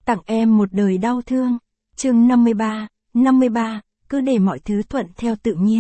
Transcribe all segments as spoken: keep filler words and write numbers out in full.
tặng em một đời đau thương. Chương năm mươi ba, năm mươi ba, cứ để mọi thứ thuận theo tự nhiên.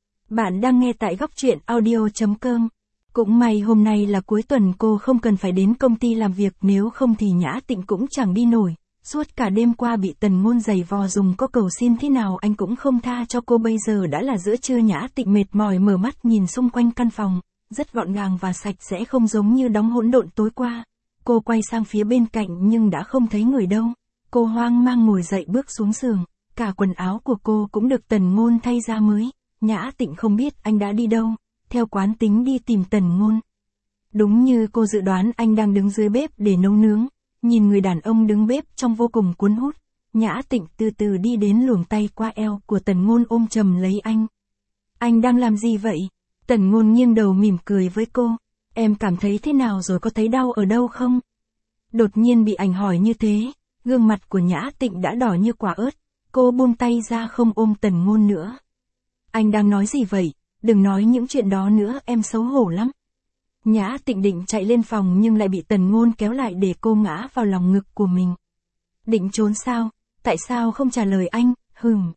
Bạn đang nghe tại góc truyện audio chấm com. Cũng may hôm nay là cuối tuần, cô không cần phải đến công ty làm việc, nếu không thì Nhã Tịnh cũng chẳng đi nổi. Suốt cả đêm qua bị Tần Ngôn giày vò, dùng có cầu xin thế nào anh cũng không tha cho cô. Bây giờ đã là giữa trưa, Nhã Tịnh mệt mỏi mở mắt nhìn xung quanh căn phòng, rất gọn gàng và sạch sẽ, không giống như đống hỗn độn tối qua. Cô quay sang phía bên cạnh nhưng đã không thấy người đâu. Cô hoang mang ngồi dậy bước xuống giường, cả quần áo của cô cũng được Tần Ngôn thay ra mới. Nhã Tịnh không biết anh đã đi đâu, theo quán tính đi tìm Tần Ngôn. Đúng như cô dự đoán, anh đang đứng dưới bếp để nấu nướng. Nhìn người đàn ông đứng bếp trong vô cùng cuốn hút, Nhã Tịnh từ từ đi đến, luồn tay qua eo của Tần Ngôn ôm chầm lấy anh. Anh đang làm gì vậy? Tần Ngôn nghiêng đầu mỉm cười với cô. Em cảm thấy thế nào rồi, có thấy đau ở đâu không? Đột nhiên bị anh hỏi như thế, gương mặt của Nhã Tịnh đã đỏ như quả ớt. Cô buông tay ra không ôm Tần Ngôn nữa. Anh đang nói gì vậy? Đừng nói những chuyện đó nữa, em xấu hổ lắm. Nhã Tịnh định chạy lên phòng nhưng lại bị Tần Ngôn kéo lại để cô ngã vào lòng ngực của mình. Định trốn sao? Tại sao không trả lời anh? Hừm.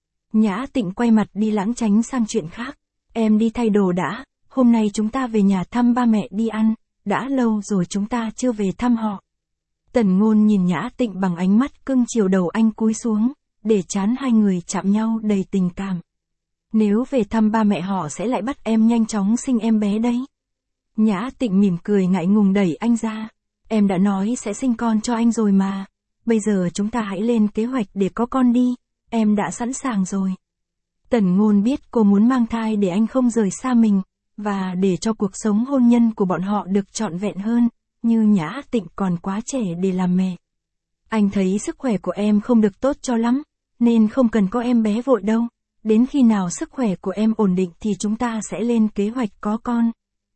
Nhã Tịnh quay mặt đi lảng tránh sang chuyện khác. Em đi thay đồ đã, hôm nay chúng ta về nhà thăm ba mẹ đi ăn, đã lâu rồi chúng ta chưa về thăm họ. Tần Ngôn nhìn Nhã Tịnh bằng ánh mắt cưng chiều, đầu anh cúi xuống, để trán hai người chạm nhau đầy tình cảm. Nếu về thăm ba mẹ họ sẽ lại bắt em nhanh chóng sinh em bé đấy. Nhã Tịnh mỉm cười ngại ngùng đẩy anh ra. Em đã nói sẽ sinh con cho anh rồi mà. Bây giờ chúng ta hãy lên kế hoạch để có con đi. Em đã sẵn sàng rồi. Tần Ngôn biết cô muốn mang thai để anh không rời xa mình, và để cho cuộc sống hôn nhân của bọn họ được trọn vẹn hơn, như Nhã Tịnh còn quá trẻ để làm mẹ. Anh thấy sức khỏe của em không được tốt cho lắm, nên không cần có em bé vội đâu. Đến khi nào sức khỏe của em ổn định thì chúng ta sẽ lên kế hoạch có con.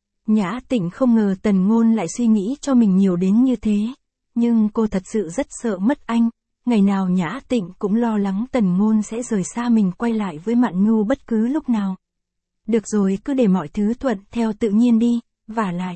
Nhã Tịnh không ngờ Tần Ngôn lại suy nghĩ cho mình nhiều đến như thế. Nhưng cô thật sự rất sợ mất anh. Ngày nào Nhã Tịnh cũng lo lắng Tần Ngôn sẽ rời xa mình, quay lại với Mạn Nhu bất cứ lúc nào. Được rồi, cứ để mọi thứ thuận theo tự nhiên đi, vả lại.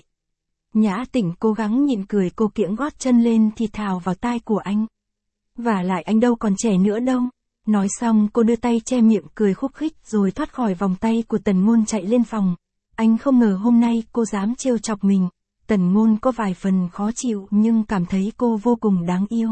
Nhã Tịnh cố gắng nhịn cười, cô kiễng gót chân lên thì thào vào tai của anh. Vả lại anh đâu còn trẻ nữa đâu. Nói xong cô đưa tay che miệng cười khúc khích rồi thoát khỏi vòng tay của Tần Ngôn chạy lên phòng. Anh không ngờ hôm nay cô dám trêu chọc mình. Tần Ngôn có vài phần khó chịu nhưng cảm thấy cô vô cùng đáng yêu.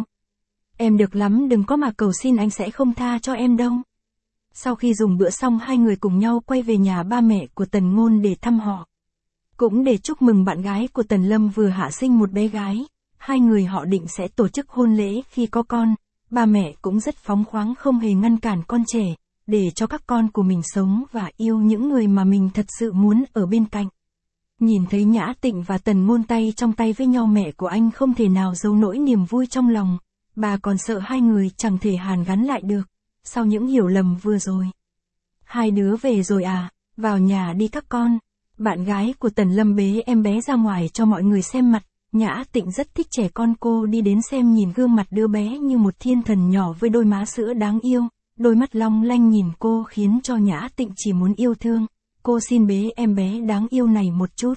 Em được lắm, đừng có mà cầu xin, anh sẽ không tha cho em đâu. Sau khi dùng bữa xong, hai người cùng nhau quay về nhà ba mẹ của Tần Ngôn để thăm họ. Cũng để chúc mừng bạn gái của Tần Lâm vừa hạ sinh một bé gái. Hai người họ định sẽ tổ chức hôn lễ khi có con. Ba mẹ cũng rất phóng khoáng, không hề ngăn cản con trẻ, để cho các con của mình sống và yêu những người mà mình thật sự muốn ở bên cạnh. Nhìn thấy Nhã Tịnh và Tần Ngôn tay trong tay với nhau, mẹ của anh không thể nào giấu nỗi niềm vui trong lòng. Bà còn sợ hai người chẳng thể hàn gắn lại được, sau những hiểu lầm vừa rồi. Hai đứa về rồi à, vào nhà đi các con. Bạn gái của Tần Lâm bế em bé ra ngoài cho mọi người xem mặt. Nhã Tịnh rất thích trẻ con, cô đi đến xem, nhìn gương mặt đứa bé như một thiên thần nhỏ với đôi má sữa đáng yêu, đôi mắt long lanh nhìn cô khiến cho Nhã Tịnh chỉ muốn yêu thương. Cô xin bế em bé đáng yêu này một chút.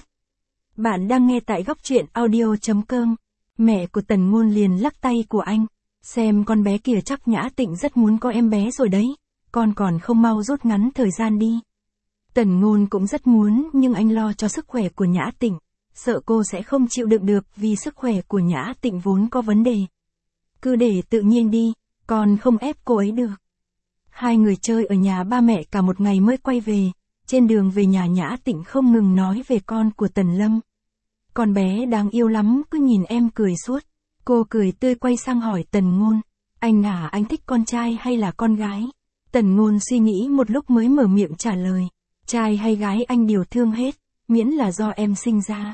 Bạn đang nghe tại góc truyện audio chấm com. Mẹ của Tần Ngôn liền lắc tay của anh. Xem con bé kìa, chắc Nhã Tịnh rất muốn có em bé rồi đấy. Con còn không mau rút ngắn thời gian đi. Tần Ngôn cũng rất muốn, nhưng anh lo cho sức khỏe của Nhã Tịnh. Sợ cô sẽ không chịu đựng được, vì sức khỏe của Nhã Tịnh vốn có vấn đề. Cứ để tự nhiên đi, con không ép cô ấy được. Hai người chơi ở nhà ba mẹ cả một ngày mới quay về. Trên đường về nhà, Nhã Tịnh không ngừng nói về con của Tần Lâm. Con bé đáng yêu lắm, cứ nhìn em cười suốt. Cô cười tươi quay sang hỏi Tần Ngôn. Anh à, anh thích con trai hay là con gái? Tần Ngôn suy nghĩ một lúc mới mở miệng trả lời. Trai hay gái anh đều thương hết, miễn là do em sinh ra.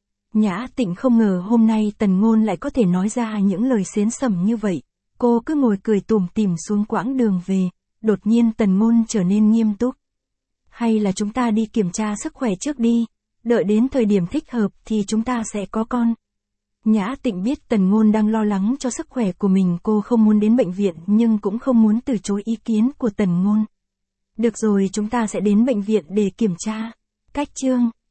Nhã Tịnh không ngờ hôm nay Tần Ngôn lại có thể nói ra những lời xến xẩm như vậy. Cô cứ ngồi cười tủm tỉm xuống quãng đường về. Đột nhiên Tần Ngôn trở nên nghiêm túc. Hay là chúng ta đi kiểm tra sức khỏe trước đi, đợi đến thời điểm thích hợp thì chúng ta sẽ có con. Nhã Tịnh biết Tần Ngôn đang lo lắng cho sức khỏe của mình, cô không muốn đến bệnh viện nhưng cũng không muốn từ chối ý kiến của Tần Ngôn. Được rồi, chúng ta sẽ đến bệnh viện để kiểm tra. Cách chương